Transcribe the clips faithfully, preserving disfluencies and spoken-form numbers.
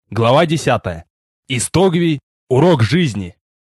Глава десятая. Истогвий. Урок жизни.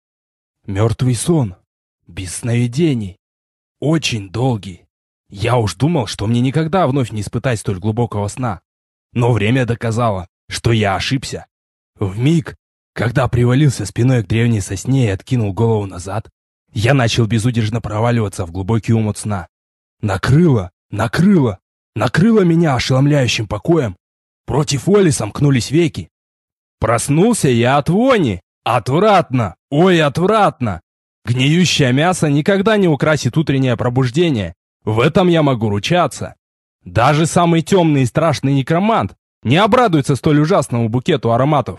Мертвый сон. Без сновидений. Очень долгий. Я уж думал, что мне никогда вновь не испытать столь глубокого сна. Но время доказало, что я ошибся. Вмиг, когда привалился спиной к древней сосне и откинул голову назад, я начал безудержно проваливаться в глубокий омут сна. Накрыло, накрыло, накрыло меня ошеломляющим покоем. Против воли сомкнулись веки. Проснулся я от вони. Отвратно! Ой, отвратно! Гниющее мясо никогда не украсит утреннее пробуждение. В этом я могу ручаться. Даже самый темный и страшный некромант не обрадуется столь ужасному букету ароматов.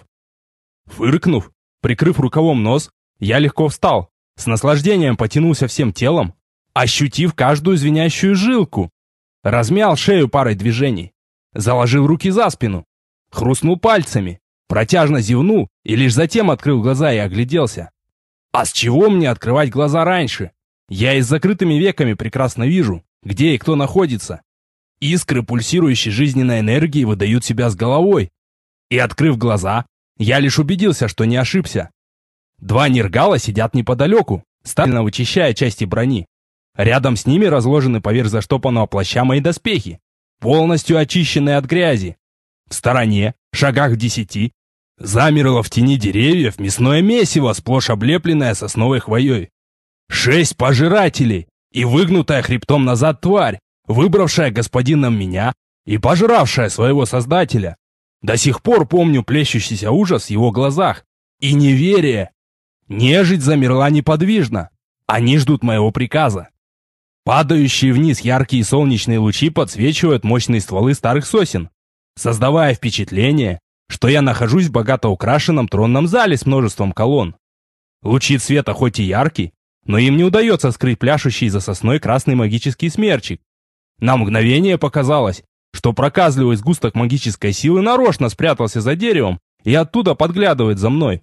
Фыркнув, прикрыв рукавом нос, я легко встал, с наслаждением потянулся всем телом, ощутив каждую звенящую жилку. Размял шею парой движений, заложил руки за спину, хрустнул пальцами, протяжно зевнул и лишь затем открыл глаза и огляделся. А с чего мне открывать глаза раньше? Я и с закрытыми веками прекрасно вижу, где и кто находится. Искры пульсирующей жизненной энергии выдают себя с головой. И открыв глаза, я лишь убедился, что не ошибся. Два нергала сидят неподалеку, старательно вычищая части брони. Рядом с ними разложены поверх заштопанного плаща мои доспехи, полностью очищенные от грязи. В стороне, шагах в десяти, замерло в тени деревьев мясное месиво, сплошь облепленное сосновой хвоей. Шесть пожирателей и выгнутая хребтом назад тварь, выбравшая господином меня и пожравшая своего создателя. До сих пор помню плещущийся ужас в его глазах и неверие. Нежить замерла неподвижно. Они ждут моего приказа. Падающие вниз яркие солнечные лучи подсвечивают мощные стволы старых сосен, создавая впечатление, что я нахожусь в богато украшенном тронном зале с множеством колонн. Лучи света хоть и яркие, но им не удается скрыть пляшущий за сосной красный магический смерчик. На мгновение показалось, что проказливый сгусток магической силы нарочно спрятался за деревом и оттуда подглядывает за мной.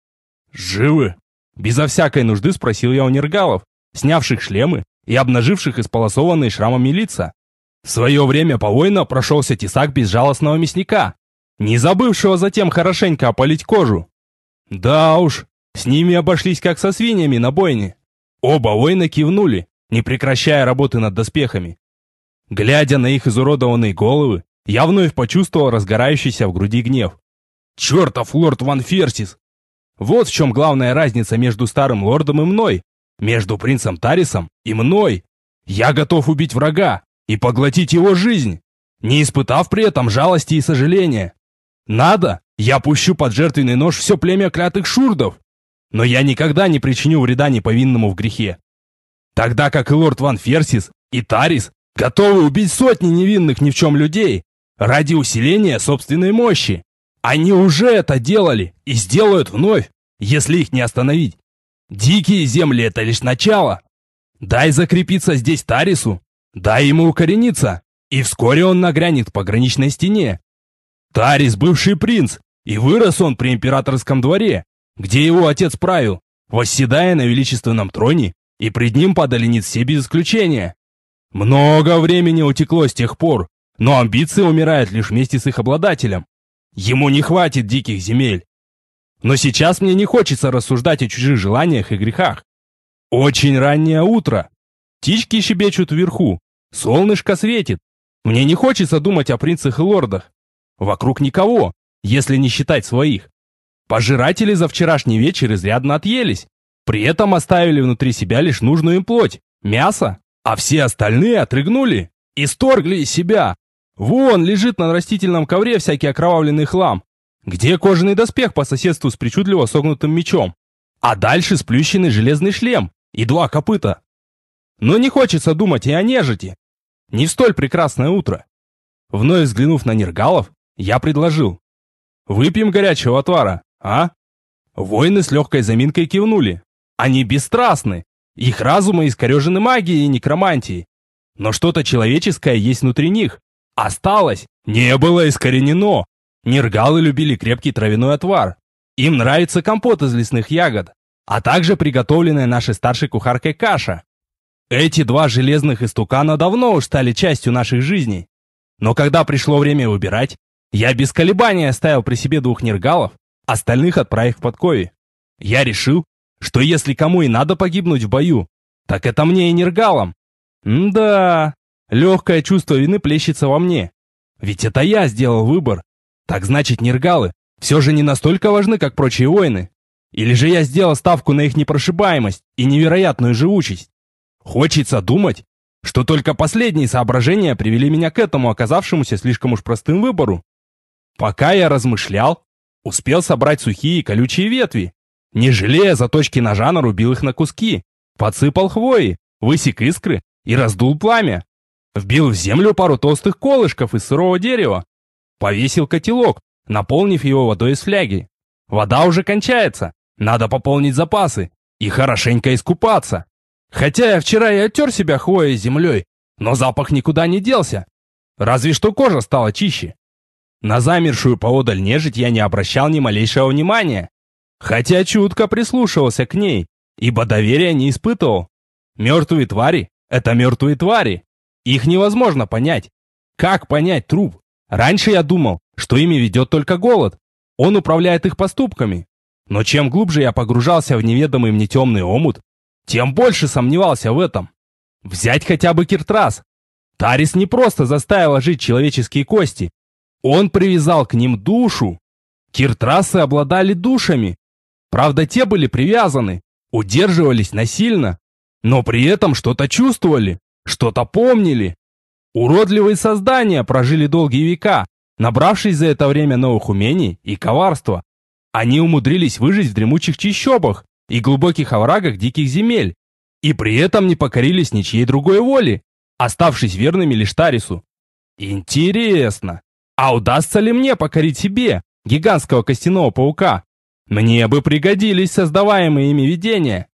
«Живы?» — безо всякой нужды спросил я у нергалов, снявших шлемы и обнаживших исполосованные шрамами лица. В свое время по войнам прошелся тесак безжалостного мясника, не забывшего затем хорошенько опалить кожу. Да уж, с ними обошлись как со свиньями на бойне. Оба воина кивнули, не прекращая работы над доспехами. Глядя на их изуродованные головы, я вновь почувствовал разгорающийся в груди гнев. Чертов лорд Ван Ферсис! Вот в чем главная разница между старым лордом и мной, между принцем Тарисом и мной. Я готов убить врага и поглотить его жизнь, не испытав при этом жалости и сожаления. Надо, я пущу под жертвенный нож все племя клятых шурдов, но я никогда не причиню вреда неповинному в грехе. Тогда как и лорд Ван Ферсис и Тарис готовы убить сотни невинных ни в чем людей ради усиления собственной мощи. Они уже это делали и сделают вновь, если их не остановить. Дикие земли — это лишь начало. Дай закрепиться здесь Тарису, дай ему укорениться, и вскоре он нагрянет к пограничной стене. Тарис — бывший принц, и вырос он при императорском дворе, где его отец правил, восседая на величественном троне, и пред ним падали ниц все без исключения. Много времени утекло с тех пор, но амбиции умирают лишь вместе с их обладателем. Ему не хватит диких земель. Но сейчас мне не хочется рассуждать о чужих желаниях и грехах. Очень раннее утро. Птички щебечут вверху. Солнышко светит. Мне не хочется думать о принцах и лордах. Вокруг никого, если не считать своих. Пожиратели за вчерашний вечер изрядно отъелись. При этом оставили внутри себя лишь нужную им плоть, мясо, а все остальные отрыгнули, исторгли из себя. Вон лежит на растительном ковре всякий окровавленный хлам, где кожаный доспех по соседству с причудливо согнутым мечом, а дальше сплющенный железный шлем и два копыта. Но не хочется думать и о нежити. Не в столь прекрасное утро. Вновь взглянув на нергалов, я предложил: «Выпьем горячего отвара, а?» Воины с легкой заминкой кивнули. Они бесстрастны, их разумы искорежены магией и некромантией. Но что-то человеческое есть внутри них. Осталось, не было искоренено. Нергалы любили крепкий травяной отвар. Им нравится компот из лесных ягод, а также приготовленная нашей старшей кухаркой каша. Эти два железных истукана давно уж стали частью наших жизней. Но когда пришло время выбирать, Я без колебаний оставил при себе двух нергалов, остальных отправив в подкове. Я решил, что если кому и надо погибнуть в бою, так это мне и нергалам. М-да, легкое чувство вины плещется во мне. Ведь это я сделал выбор. Так значит, нергалы все же не настолько важны, как прочие воины. Или же я сделал ставку на их непрошибаемость и невероятную живучесть. Хочется думать, что только последние соображения привели меня к этому оказавшемуся слишком уж простым выбору. Пока я размышлял, успел собрать сухие и колючие ветви. Не жалея заточки ножа, нарубил их на куски, подсыпал хвои, высек искры и раздул пламя. Вбил в землю пару толстых колышков из сырого дерева. Повесил котелок, наполнив его водой из фляги. Вода уже кончается, надо пополнить запасы и хорошенько искупаться. Хотя я вчера и оттер себя хвоей с землей, но запах никуда не делся. Разве что кожа стала чище. На замершую поодаль нежить я не обращал ни малейшего внимания, хотя чутко прислушивался к ней, ибо доверия не испытывал. Мертвые твари — это мертвые твари. Их невозможно понять. Как понять труп? Раньше я думал, что ими ведет только голод. Он управляет их поступками. Но чем глубже я погружался в неведомый мне темный омут, тем больше сомневался в этом. Взять хотя бы Киртрас. Тарис не просто заставил ожить человеческие кости. Он привязал к ним душу. Киртрасы обладали душами. Правда, те были привязаны, удерживались насильно, но при этом что-то чувствовали, что-то помнили. Уродливые создания прожили долгие века, набравшись за это время новых умений и коварства. Они умудрились выжить в дремучих чащобах и глубоких оврагах диких земель, и при этом не покорились ничьей другой воле, оставшись верными лишь Тарису. Интересно, а удастся ли мне покорить себе гигантского костяного паука? Мне бы пригодились создаваемые ими видения.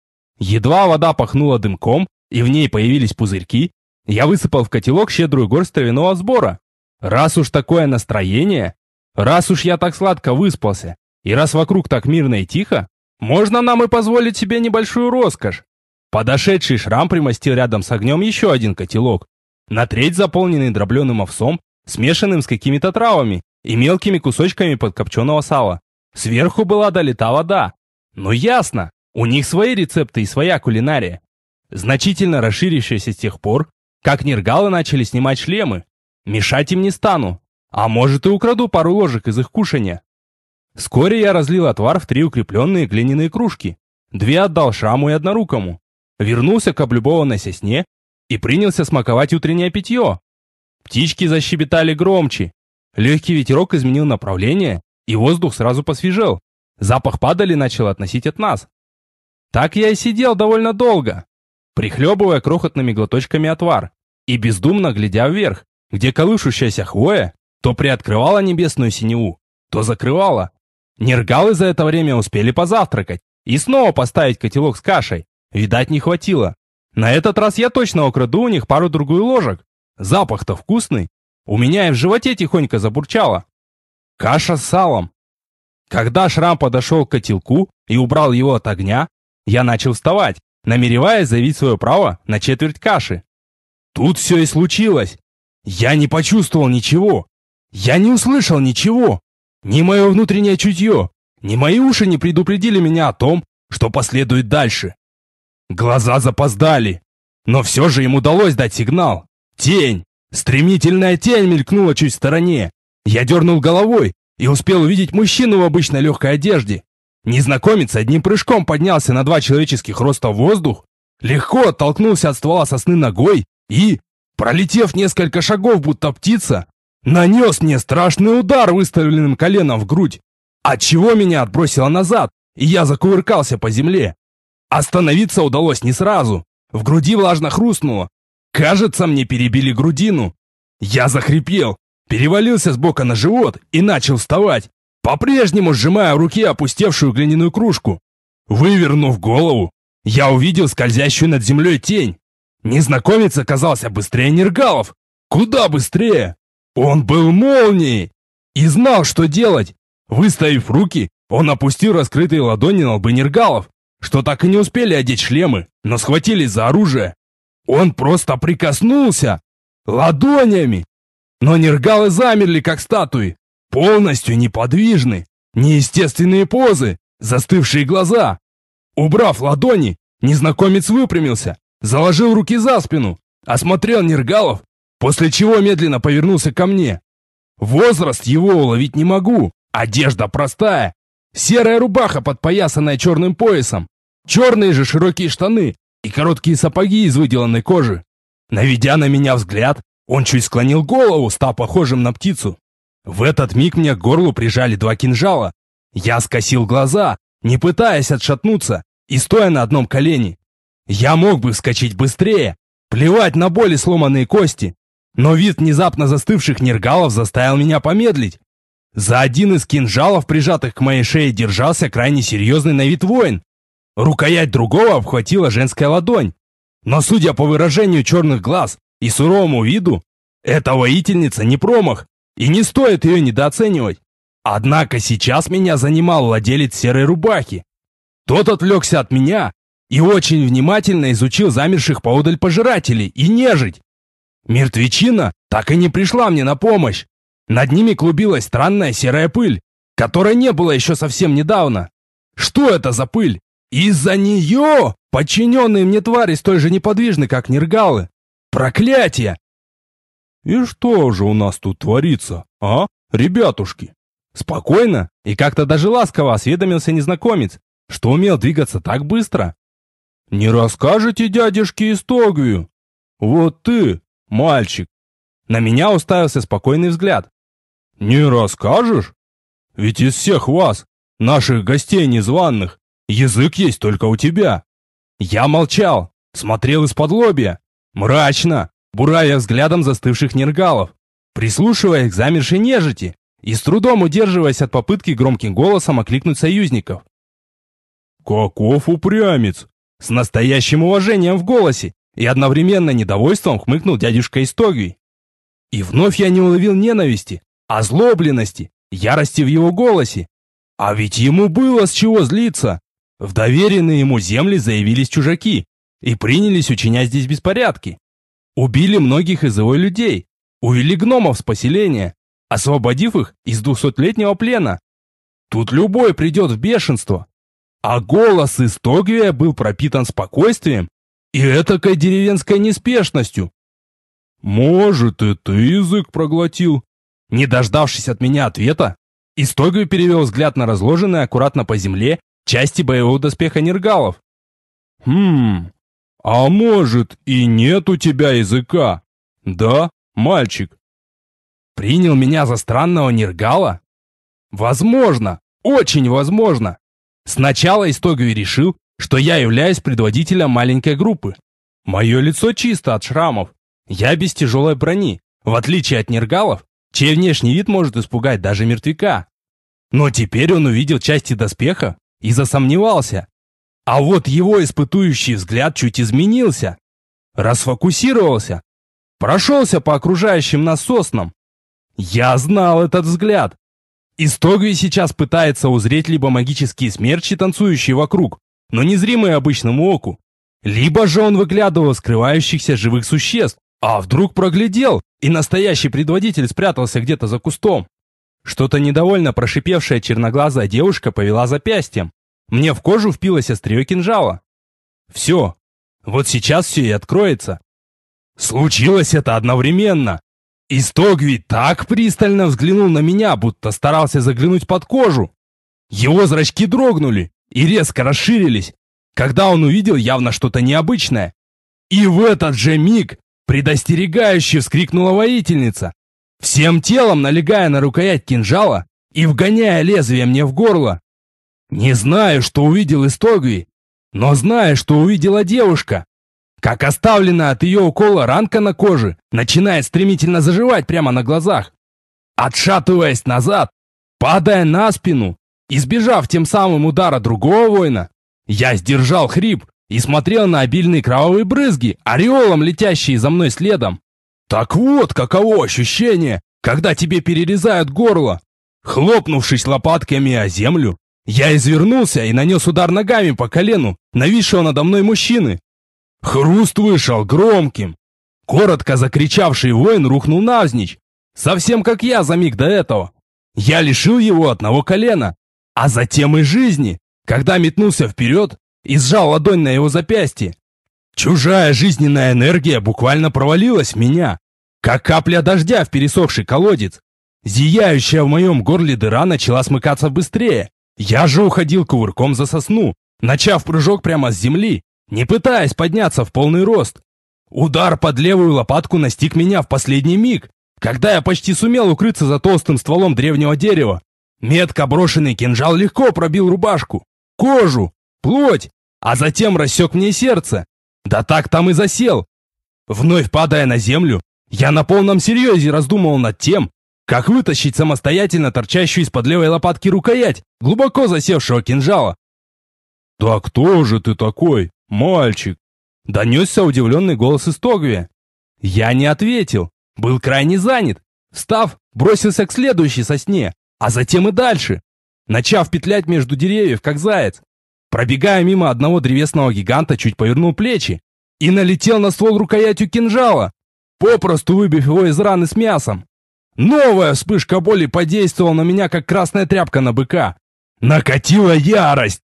Едва вода пахнула дымком, и в ней появились пузырьки, я высыпал в котелок щедрую горсть травяного сбора. Раз уж такое настроение, раз уж я так сладко выспался, и раз вокруг так мирно и тихо, можно нам и позволить себе небольшую роскошь. Подошедший Шрам примостил рядом с огнем еще один котелок, на треть заполненный дробленым овсом, смешанным с какими-то травами и мелкими кусочками подкопченого сала. Сверху была долита вода. Ну ясно, у них свои рецепты и своя кулинария, значительно расширившаяся с тех пор, как нергалы начали снимать шлемы. Мешать им не стану, а может и украду пару ложек из их кушанья. Вскоре я разлил отвар в три укрепленные глиняные кружки, две отдал Шраму и однорукому, вернулся к облюбованной сосне и принялся смаковать утреннее питье. Птички защебетали громче, легкий ветерок изменил направление, и воздух сразу посвежел, запах падали начал относить от нас. Так я и сидел довольно долго, прихлебывая крохотными глоточками отвар и бездумно глядя вверх, где колышущаяся хвоя то приоткрывала небесную синеву, то закрывала. Нергалы за это время успели позавтракать и снова поставить котелок с кашей. Видать, не хватило. На этот раз я точно украду у них пару-другую ложек. Запах-то вкусный. У меня и в животе тихонько забурчало. Каша с салом. Когда Шрам подошел к котелку и убрал его от огня, я начал вставать, намереваясь заявить свое право на четверть каши. Тут все и случилось. Я не почувствовал ничего. Я не услышал ничего. Ни мое внутреннее чутье, ни мои уши не предупредили меня о том, что последует дальше. Глаза запоздали, но все же им удалось дать сигнал. Тень, стремительная тень мелькнула чуть в стороне. Я дернул головой и успел увидеть мужчину в обычной легкой одежде. Незнакомец одним прыжком поднялся на два человеческих роста в воздух, легко оттолкнулся от ствола сосны ногой и, пролетев несколько шагов, будто птица, нанес мне страшный удар выставленным коленом в грудь, отчего меня отбросило назад, и я закувыркался по земле. Остановиться удалось не сразу. В груди влажно хрустнуло. Кажется, мне перебили грудину. Я захрипел, перевалился с бока на живот и начал вставать, по-прежнему сжимая в руке опустевшую глиняную кружку. Вывернув голову, я увидел скользящую над землей тень. Незнакомец оказался быстрее нергалов. Куда быстрее? Он был молнией и знал, что делать. Выставив руки, он опустил раскрытые ладони на лбы нергалов, что так и не успели одеть шлемы, но схватились за оружие. Он просто прикоснулся ладонями. Но нергалы замерли, как статуи, полностью неподвижны, неестественные позы, застывшие глаза. Убрав ладони, незнакомец выпрямился, заложил руки за спину, осмотрел нергалов, после чего медленно повернулся ко мне. Возраст его уловить не могу, одежда простая, серая рубаха, подпоясанная черным поясом, черные же широкие штаны и короткие сапоги из выделанной кожи. Наведя на меня взгляд, он чуть склонил голову, став похожим на птицу. В этот миг мне к горлу прижали два кинжала. Я скосил глаза, не пытаясь отшатнуться, и стоя на одном колене. Я мог бы вскочить быстрее, плевать на боль и сломанные кости, но вид внезапно застывших нергалов заставил меня помедлить. За один из кинжалов, прижатых к моей шее, держался крайне серьезный на вид воин. Рукоять другого обхватила женская ладонь. Но судя по выражению черных глаз и суровому виду, эта воительница не промах, и не стоит ее недооценивать. Однако сейчас меня занимал владелец серой рубахи. Тот отвлекся от меня и очень внимательно изучил замерших поодаль пожирателей и нежить. Мертвечина так и не пришла мне на помощь. Над ними клубилась странная серая пыль, которой не было еще совсем недавно. Что это за пыль? Из-за нее подчиненные мне твари столь же неподвижны, как нергалы. Проклятие! И что же у нас тут творится, а, ребятушки? Спокойно и как-то даже ласково осведомился незнакомец, что умел двигаться так быстро. Не расскажете дядюшке Истогвию? Вот ты, мальчик. На меня уставился спокойный взгляд. Не расскажешь? Ведь из всех вас, наших гостей незваных, язык есть только у тебя. Я молчал, смотрел из-под лобья, мрачно, буравя взглядом застывших нергалов, прислушиваясь к замершей нежити и с трудом удерживаясь от попытки громким голосом окликнуть союзников. «Каков упрямец!» С настоящим уважением в голосе и одновременно недовольством хмыкнул дядюшка Истогвий. И вновь я не уловил ненависти, озлобленности, ярости в его голосе. А ведь ему было с чего злиться. В доверенные ему земли заявились чужаки и принялись учинять здесь беспорядки. Убили многих из его людей, увели гномов с поселения, освободив их из двухсотлетнего плена. Тут любой придет в бешенство. А голос Истогвия был пропитан спокойствием и этакой деревенской неспешностью. «Может, и ты язык проглотил?» Не дождавшись от меня ответа, Истогвий перевел взгляд на разложенные аккуратно по земле части боевого доспеха нергалов. «Хм, а может, и нет у тебя языка? Да, мальчик?» Принял меня за странного нергала? Возможно, очень возможно. Сначала Истогвий решил, что я являюсь предводителем маленькой группы. Мое лицо чисто от шрамов. Я без тяжелой брони, в отличие от нергалов, чей внешний вид может испугать даже мертвяка. Но теперь он увидел части доспеха и засомневался. А вот его испытующий взгляд чуть изменился, расфокусировался, прошелся по окружающим нас соснам. Я знал этот взгляд. Истогвий сейчас пытается узреть либо магические смерчи, танцующие вокруг, но незримые обычному оку, либо же он выглядывал скрывающихся живых существ, а вдруг проглядел, и настоящий предводитель спрятался где-то за кустом. Что-то недовольно прошипевшая черноглазая девушка повела запястьем. Мне в кожу впилось острие кинжала. Все. Вот сейчас все и откроется. Случилось это одновременно. Истогвий так пристально взглянул на меня, будто старался заглянуть под кожу. Его зрачки дрогнули и резко расширились, когда он увидел явно что-то необычное. И в этот же миг предостерегающе вскрикнула воительница, всем телом налегая на рукоять кинжала и вгоняя лезвие мне в горло. Не знаю, что увидел Истогвий, но знаю, что увидела девушка. Как оставленная от ее укола ранка на коже начинает стремительно заживать прямо на глазах. Отшатываясь назад, падая на спину, избежав тем самым удара другого воина, я сдержал хрип и смотрел на обильные кровавые брызги, ореолом летящие за мной следом. Так вот, каково ощущение, когда тебе перерезают горло. Хлопнувшись лопатками о землю, я извернулся и нанес удар ногами по колену нависшего надо мной мужчины. Хруст вышел громким. Коротко закричавший воин рухнул навзничь. Совсем как я за миг до этого. Я лишил его одного колена, а затем и жизни, когда метнулся вперед и сжал ладонь на его запястье. Чужая жизненная энергия буквально провалилась в меня, как капля дождя в пересохший колодец. Зияющая в моем горле дыра начала смыкаться быстрее. Я же уходил кувырком за сосну, начав прыжок прямо с земли, не пытаясь подняться в полный рост. Удар под левую лопатку настиг меня в последний миг, когда я почти сумел укрыться за толстым стволом древнего дерева. Метко брошенный кинжал легко пробил рубашку, кожу, плоть, а затем рассек мне сердце. Да так там и засел. Вновь падая на землю, я на полном серьезе раздумывал над тем, как вытащить самостоятельно торчащую из-под левой лопатки рукоять глубоко засевшего кинжала. «Да кто же ты такой, мальчик?» — донесся удивленный голос из Тогвия. Я не ответил, был крайне занят. Встав, бросился к следующей сосне, а затем и дальше, начав петлять между деревьев, как заяц. Пробегая мимо одного древесного гиганта, чуть повернул плечи и налетел на ствол рукоятью кинжала, попросту выбив его из раны с мясом. Новая вспышка боли подействовала на меня, как красная тряпка на быка. Накатила ярость.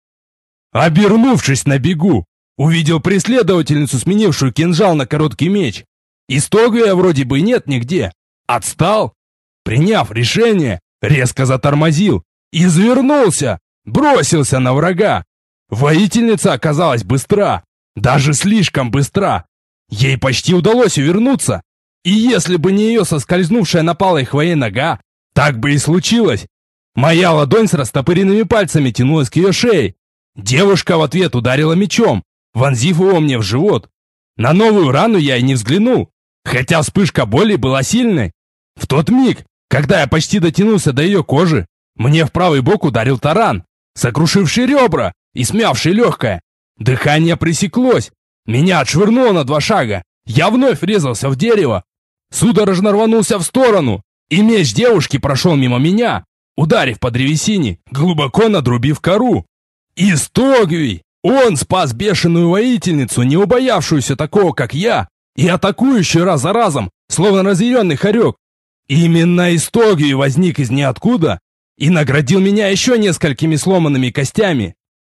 Обернувшись на бегу, увидел преследовательницу, сменившую кинжал на короткий меч. Истогвия вроде бы нет нигде. Отстал. Приняв решение, резко затормозил. Извернулся, бросился на врага. Воительница оказалась быстра, даже слишком быстра. Ей почти удалось увернуться. И если бы не ее соскользнувшая на палой хвое нога, так бы и случилось. Моя ладонь с растопыренными пальцами тянулась к ее шее. Девушка в ответ ударила мечом, вонзив его мне в живот. На новую рану я и не взглянул, хотя вспышка боли была сильной. В тот миг, когда я почти дотянулся до ее кожи, мне в правый бок ударил таран, сокрушивший ребра и смявший легкое. Дыхание пресеклось, меня отшвырнуло на два шага. Я вновь врезался в дерево, судорожно рванулся в сторону, и меч девушки прошел мимо меня, ударив по древесине, глубоко надрубив кору. Истогвий! Он спас бешеную воительницу, не убоявшуюся такого, как я, и атакующую раз за разом, словно разъяренный хорек. Именно Истогвий возник из ниоткуда и наградил меня еще несколькими сломанными костями.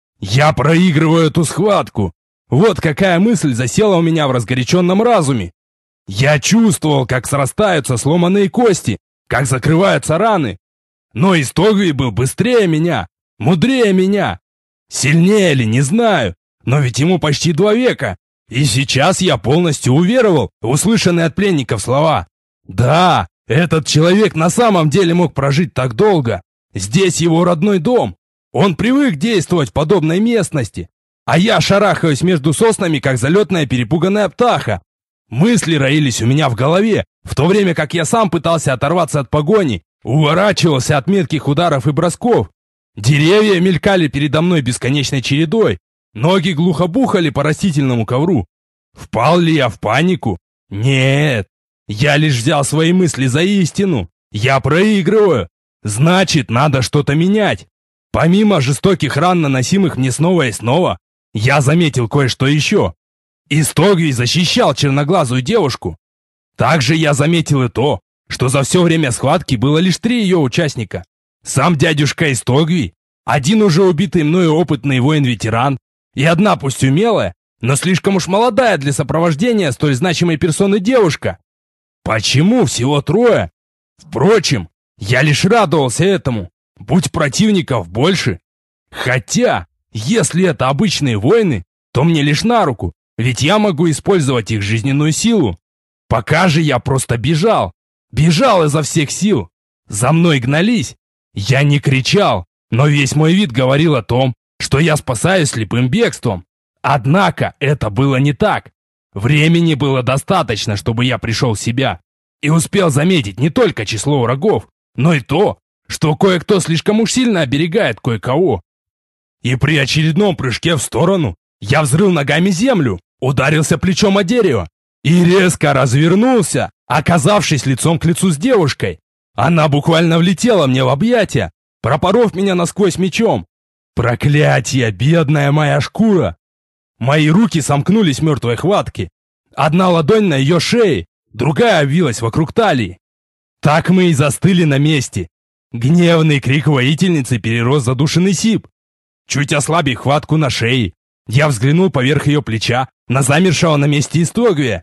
Я проигрываю эту схватку. Вот какая мысль засела у меня в разгоряченном разуме. Я чувствовал, как срастаются сломанные кости, как закрываются раны. Но Истогвий был быстрее меня, мудрее меня. Сильнее ли, не знаю, но ведь ему почти два века. И сейчас я полностью уверовал в услышанные от пленников слова. Да, этот человек на самом деле мог прожить так долго. Здесь его родной дом. Он привык действовать в подобной местности. А я шарахаюсь между соснами, как залетная перепуганная птаха. Мысли роились у меня в голове, в то время как я сам пытался оторваться от погони, уворачивался от метких ударов и бросков. Деревья мелькали передо мной бесконечной чередой, ноги глухо бухали по растительному ковру. Впал ли я в панику? Нет, я лишь взял свои мысли за истину. Я проигрываю. Значит, надо что-то менять. Помимо жестоких ран, наносимых мне снова и снова, я заметил кое-что еще. Истогвий защищал черноглазую девушку. Также я заметил и то, что за все время схватки было лишь три ее участника. Сам дядюшка Истогвий, один уже убитый мною опытный воин-ветеран, и одна пусть умелая, но слишком уж молодая для сопровождения столь значимой персоны девушка. Почему всего трое? Впрочем, я лишь радовался этому. Будь противников больше. Хотя, если это обычные воины, то мне лишь на руку, ведь я могу использовать их жизненную силу. Пока же я просто бежал. Бежал изо всех сил. За мной гнались. Я не кричал, но весь мой вид говорил о том, что я спасаюсь слепым бегством. Однако это было не так. Времени было достаточно, чтобы я пришел в себя и успел заметить не только число врагов, но и то, что кое-кто слишком уж сильно оберегает кое-кого. И при очередном прыжке в сторону я взрыл ногами землю, ударился плечом о дерево и резко развернулся, оказавшись лицом к лицу с девушкой. Она буквально влетела мне в объятия, пропоров меня насквозь мечом. Проклятие, бедная моя шкура! Мои руки сомкнулись в мертвой хватке. Одна ладонь на ее шее, другая обвилась вокруг талии. Так мы и застыли на месте. Гневный крик воительницы перерос в задушенный сип. Чуть ослабив хватку на шее, я взглянул поверх ее плеча на замершего на месте Истогвия.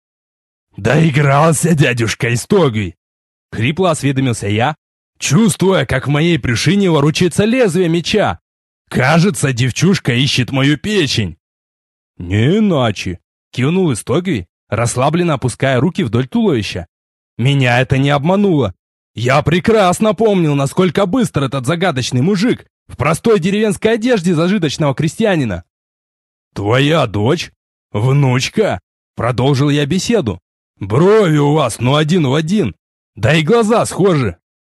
«Доигрался, дядюшка Истогвий!» — хрипло осведомился я, чувствуя, как в моей брюшине ворочается лезвие меча. «Кажется, девчушка ищет мою печень!» «Не иначе!» — кивнул Истогвий, расслабленно опуская руки вдоль туловища. Меня это не обмануло. Я прекрасно помнил, насколько быстро этот загадочный мужик в простой деревенской одежде зажиточного крестьянина. «Твоя дочь? Внучка?» — продолжил я беседу. «Брови у вас, ну один в один. Да и глаза схожи».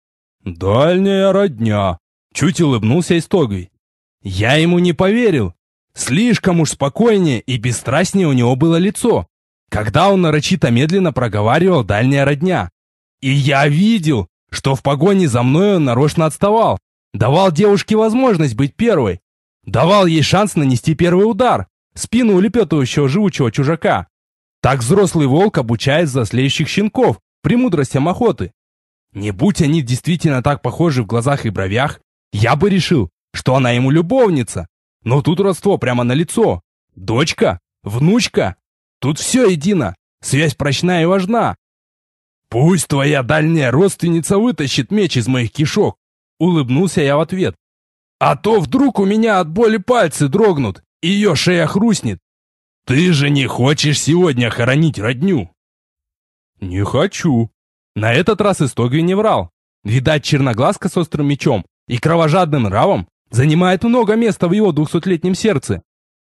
«Дальняя родня», — чуть улыбнулся Истогвий. Я ему не поверил. Слишком уж спокойнее и бесстрастнее у него было лицо, когда он нарочито медленно проговаривал «дальняя родня». И я видел, что в погоне за мной он нарочно отставал, давал девушке возможность быть первой, давал ей шанс нанести первый удар в спину улепетывающего живучего чужака. Так взрослый волк обучает взрослеющих щенков премудростям охоты. Не будь они действительно так похожи в глазах и бровях, я бы решил, что она ему любовница. Но тут родство прямо налицо. Дочка, внучка. Тут все едино. Связь прочна и важна. «Пусть твоя дальняя родственница вытащит меч из моих кишок», — улыбнулся я в ответ. «А то вдруг у меня от боли пальцы дрогнут, и ее шея хрустнет. Ты же не хочешь сегодня хоронить родню?» «Не хочу». На этот раз Истогвий не врал. Видать, черноглазка с острым мечом и кровожадным нравом занимает много места в его двухсотлетнем сердце.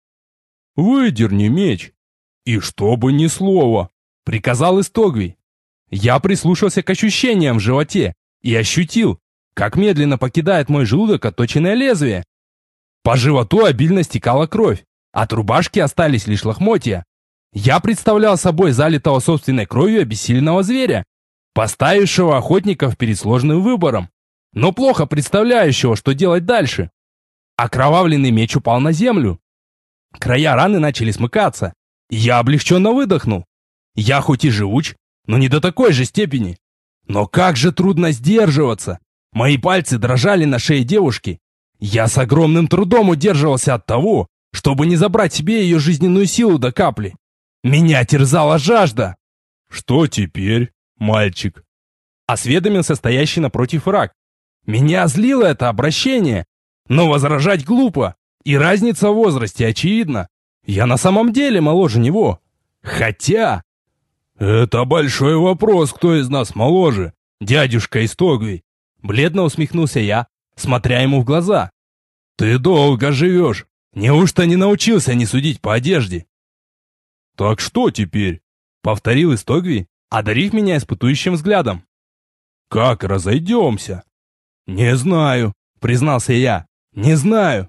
«Выдерни меч». «И чтобы ни слова», — приказал Истогвий. Я прислушался к ощущениям в животе и ощутил, как медленно покидает мой желудок отточенное лезвие. По животу обильно стекала кровь, от рубашки остались лишь лохмотья. Я представлял собой залитого собственной кровью обессиленного зверя, поставившего охотников перед сложным выбором, но плохо представляющего, что делать дальше. Окровавленный меч упал на землю. Края раны начали смыкаться, и я облегченно выдохнул. Я хоть и живуч, но не до такой же степени. Но как же трудно сдерживаться. Мои пальцы дрожали на шее девушки. Я с огромным трудом удерживался от того, чтобы не забрать себе ее жизненную силу до капли. Меня терзала жажда. «Что теперь, мальчик?» — осведомился стоящий напротив враг. Меня злило это обращение, но возражать глупо, и разница в возрасте очевидна. Я на самом деле моложе него. Хотя... «Это большой вопрос, кто из нас моложе, дядюшка Истогвий», — бледно усмехнулся я, смотря ему в глаза. «Ты долго живешь. Неужто не научился не судить по одежде?» «Так что теперь?» — повторил Истогвий, одарив меня испытующим взглядом. «Как разойдемся?» «Не знаю», — признался я. «Не знаю».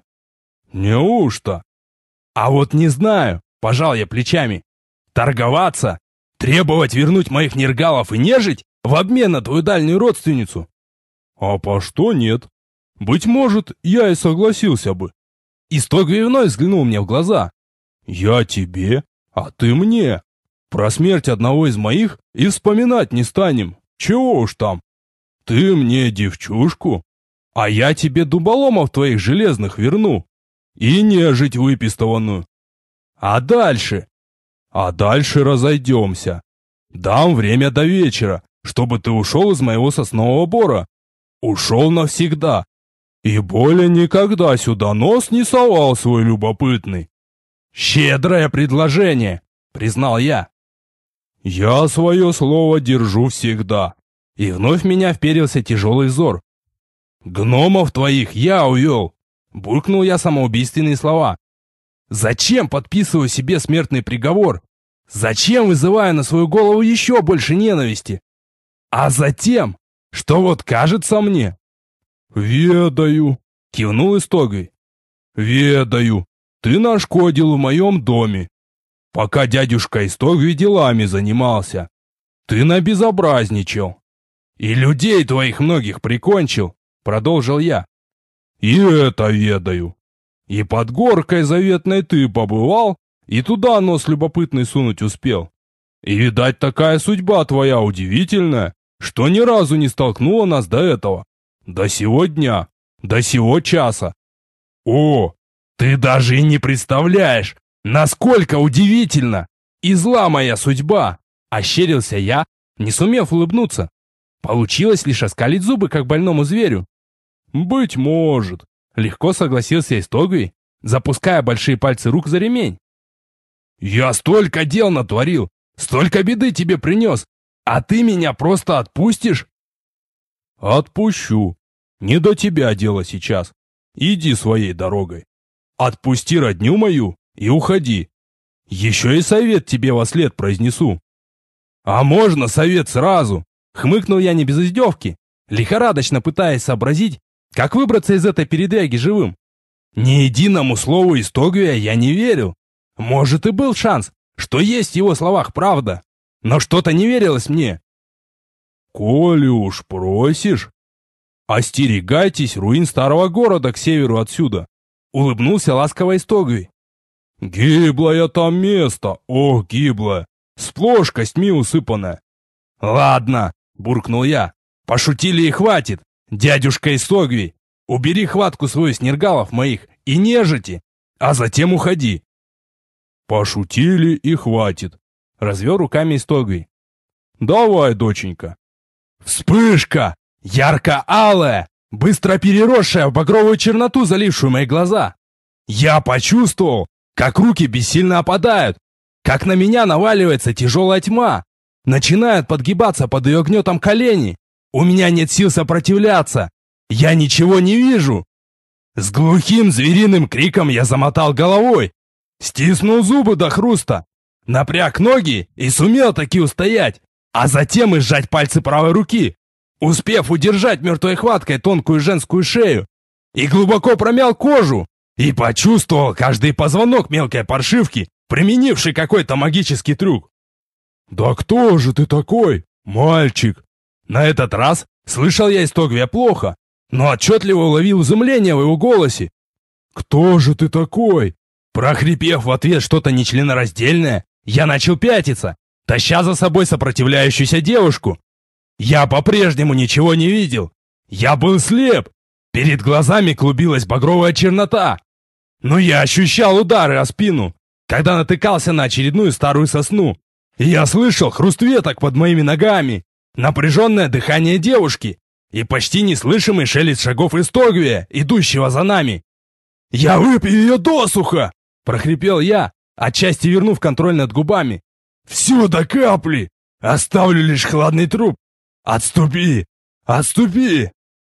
«Неужто?» «А вот не знаю», — пожал я плечами. «Торговаться? Требовать вернуть моих нергалов и нежить в обмен на твою дальнюю родственницу?» «А по что нет? Быть может, я и согласился бы». Истогвий вновь взглянул мне в глаза. «Я тебе, а ты мне. Про смерть одного из моих и вспоминать не станем. Чего уж там. Ты мне девчушку, а я тебе дуболомов твоих железных верну. И нежить выпистованную. А дальше? А дальше разойдемся. Дам время до вечера, чтобы ты ушел из моего соснового бора. Ушел навсегда. И более никогда сюда нос не совал свой любопытный». «Щедрое предложение», — признал я. «Я свое слово держу всегда». И вновь в меня вперился тяжелый взор. «Гномов твоих я увел», — буркнул я самоубийственные слова. «Зачем подписываю себе смертный приговор? Зачем вызываю на свою голову еще больше ненависти? А затем, что вот кажется мне...» «Ведаю», — кивнул Истогвий. «Ведаю, ты нашкодил в моем доме. Пока дядюшка Истогвий делами занимался, ты набезобразничал. И людей твоих многих прикончил», — продолжил я. «И это ведаю. И под горкой заветной ты побывал, и туда нос любопытный сунуть успел. И, видать, такая судьба твоя удивительная, что ни разу не столкнуло нас до этого. До сего дня, до сего часа. О, ты даже и не представляешь, насколько удивительно и зла моя судьба, ощерился я, не сумев улыбнуться. Получилось лишь оскалить зубы, как больному зверю. Быть может, легко согласился Истогви, запуская большие пальцы рук за ремень. Я столько дел натворил, столько беды тебе принес, а ты меня просто отпустишь? Отпущу. Не до тебя дело сейчас. Иди своей дорогой. Отпусти родню мою и уходи. Еще и совет тебе вослед произнесу. А можно совет сразу? Хмыкнул я не без издевки, лихорадочно пытаясь сообразить, как выбраться из этой передряги живым. Ни единому слову Истогвия я не верил. Может, и был шанс, что есть в его словах правда, но что-то не верилось мне. Коли уж просишь, остерегайтесь руин старого города к северу отсюда, улыбнулся ласково Истогви. Гиблое там место, ох, гиблое, сплошь костьми усыпанное. Ладно, буркнул я, пошутили и хватит, дядюшка Истогви, убери хватку свою с нергалов моих и нежити, а затем уходи. Пошутили и хватит, развел руками Истогви. Давай, доченька. Вспышка, ярко-алая, быстро переросшая в багровую черноту, залившую мои глаза. Я почувствовал, как руки бессильно опадают, как на меня наваливается тяжелая тьма. Начинают подгибаться под ее гнетом колени. У меня нет сил сопротивляться. Я ничего не вижу. С глухим звериным криком я замотал головой, стиснул зубы до хруста, напряг ноги и сумел таки устоять, а затем и сжать пальцы правой руки, успев удержать мертвой хваткой тонкую женскую шею, и глубоко промял кожу, и почувствовал каждый позвонок мелкой паршивки, применивший какой-то магический трюк. «Да кто же ты такой, мальчик?» На этот раз слышал я Истогвия плохо, но отчетливо уловил изумление в его голосе. «Кто же ты такой?» Прохрипев в ответ что-то нечленораздельное, я начал пятиться, таща за собой сопротивляющуюся девушку. Я по-прежнему ничего не видел. Я был слеп. Перед глазами клубилась багровая чернота. Но я ощущал удары о спину, когда натыкался на очередную старую сосну. И я слышал хруст веток под моими ногами, напряженное дыхание девушки и почти неслышимый шелест шагов Истогвия, идущего за нами. «Я выпью ее досуха!» — прохрипел я, отчасти вернув контроль над губами. «Все до капли! Оставлю лишь хладный труп! Отступи! Отступи!»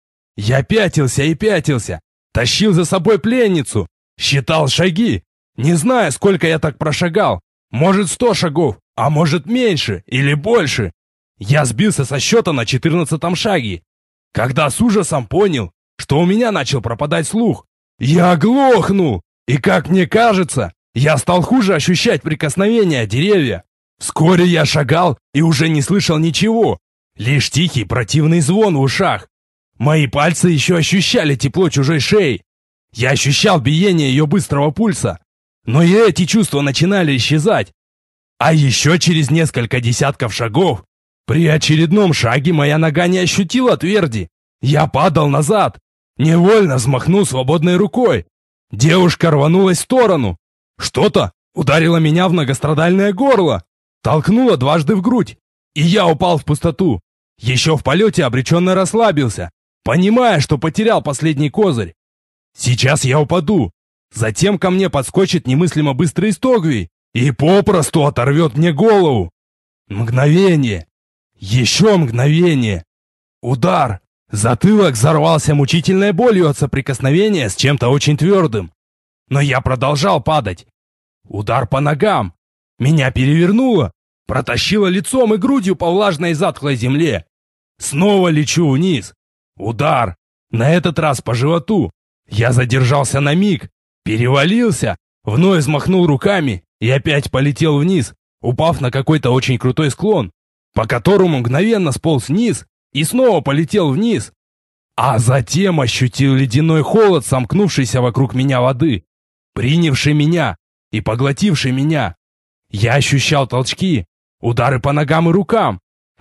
Я пятился и пятился, тащил за собой пленницу, считал шаги, не зная, сколько я так прошагал. Может, сто шагов, а может меньше или больше. Я сбился со счета на четырнадцатом шаге, когда с ужасом понял, что у меня начал пропадать слух. Я оглохнул, и, как мне кажется, я стал хуже ощущать прикосновения деревья. Вскоре я шагал и уже не слышал ничего, лишь тихий противный звон в ушах. Мои пальцы еще ощущали тепло чужой шеи. Я ощущал биение ее быстрого пульса, но и эти чувства начинали исчезать. А еще через несколько десятков шагов, при очередном шаге моя нога не ощутила тверди. Я падал назад, невольно взмахнул свободной рукой. Девушка рванулась в сторону. Что-то ударило меня в многострадальное горло, толкнуло дважды в грудь, и я упал в пустоту. Еще в полете обреченно расслабился, понимая, что потерял последний козырь. Сейчас я упаду. Затем ко мне подскочит немыслимо быстрый Истогви и попросту оторвет мне голову. Мгновение. Еще мгновение. Удар. Затылок взорвался мучительной болью от соприкосновения с чем-то очень твердым. Но я продолжал падать. Удар по ногам. Меня перевернуло. Протащило лицом и грудью по влажной и затхлой земле. Снова лечу вниз. Удар. На этот раз по животу. Я задержался на миг. Перевалился. Вновь взмахнул руками и опять полетел вниз, упав на какой-то очень крутой склон, по которому мгновенно сполз вниз и снова полетел вниз. А затем ощутил ледяной холод, сомкнувшийся вокруг меня воды, принявший меня и поглотивший меня. Я ощущал толчки, удары по ногам и рукам,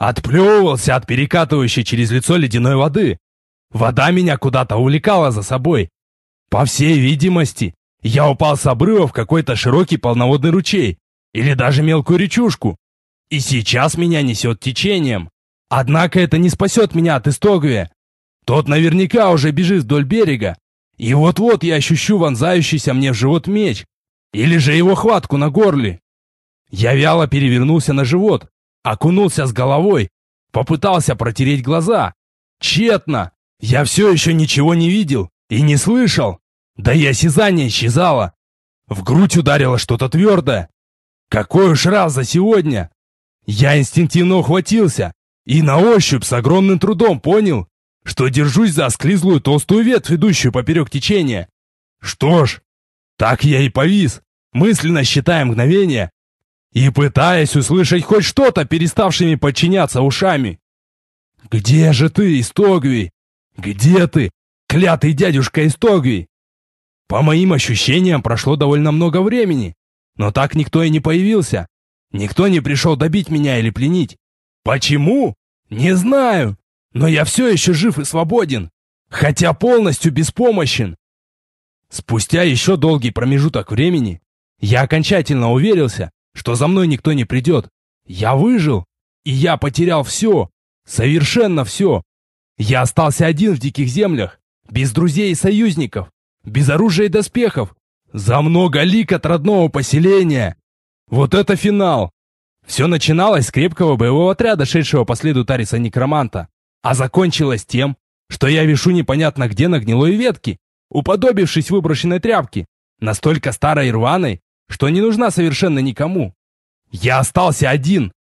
Отплевывался от перекатывающей через лицо ледяной воды. Вода меня куда-то увлекала за собой. По всей видимости, я упал с обрыва в какой-то широкий полноводный ручей или даже мелкую речушку. И сейчас меня несет течением. Однако это не спасет меня от Истогвия. Тот наверняка уже бежит вдоль берега. И вот-вот я ощущу вонзающийся мне в живот меч. Или же его хватку на горле. Я вяло перевернулся на живот, окунулся с головой, попытался протереть глаза. Тщетно. Я все еще ничего не видел и не слышал. Да и осязание исчезало. В грудь ударило что-то твердое. Какой уж раз за сегодня. Я инстинктивно ухватился и на ощупь с огромным трудом понял, что держусь за осклизлую толстую ветвь, идущую поперек течения. Что ж, так я и повис, мысленно считая мгновения и пытаясь услышать хоть что-то переставшими подчиняться ушами. «Где же ты, Истогвий? Где ты, клятый дядюшка Истогвий?» По моим ощущениям, прошло довольно много времени, но так никто и не появился. Никто не пришел добить меня или пленить. Почему? Не знаю, но я все еще жив и свободен, хотя полностью беспомощен. Спустя еще долгий промежуток времени я окончательно уверился, что за мной никто не придет. Я выжил, и я потерял все, совершенно все. Я остался один в диких землях, без друзей и союзников, без оружия и доспехов, за много лиг от родного поселения. Вот это финал! Все начиналось с крепкого боевого отряда, шедшего по следу Тариса-некроманта, а закончилось тем, что я вишу непонятно где на гнилой ветке, уподобившись выброшенной тряпке, настолько старой и рваной, что не нужна совершенно никому. Я остался один,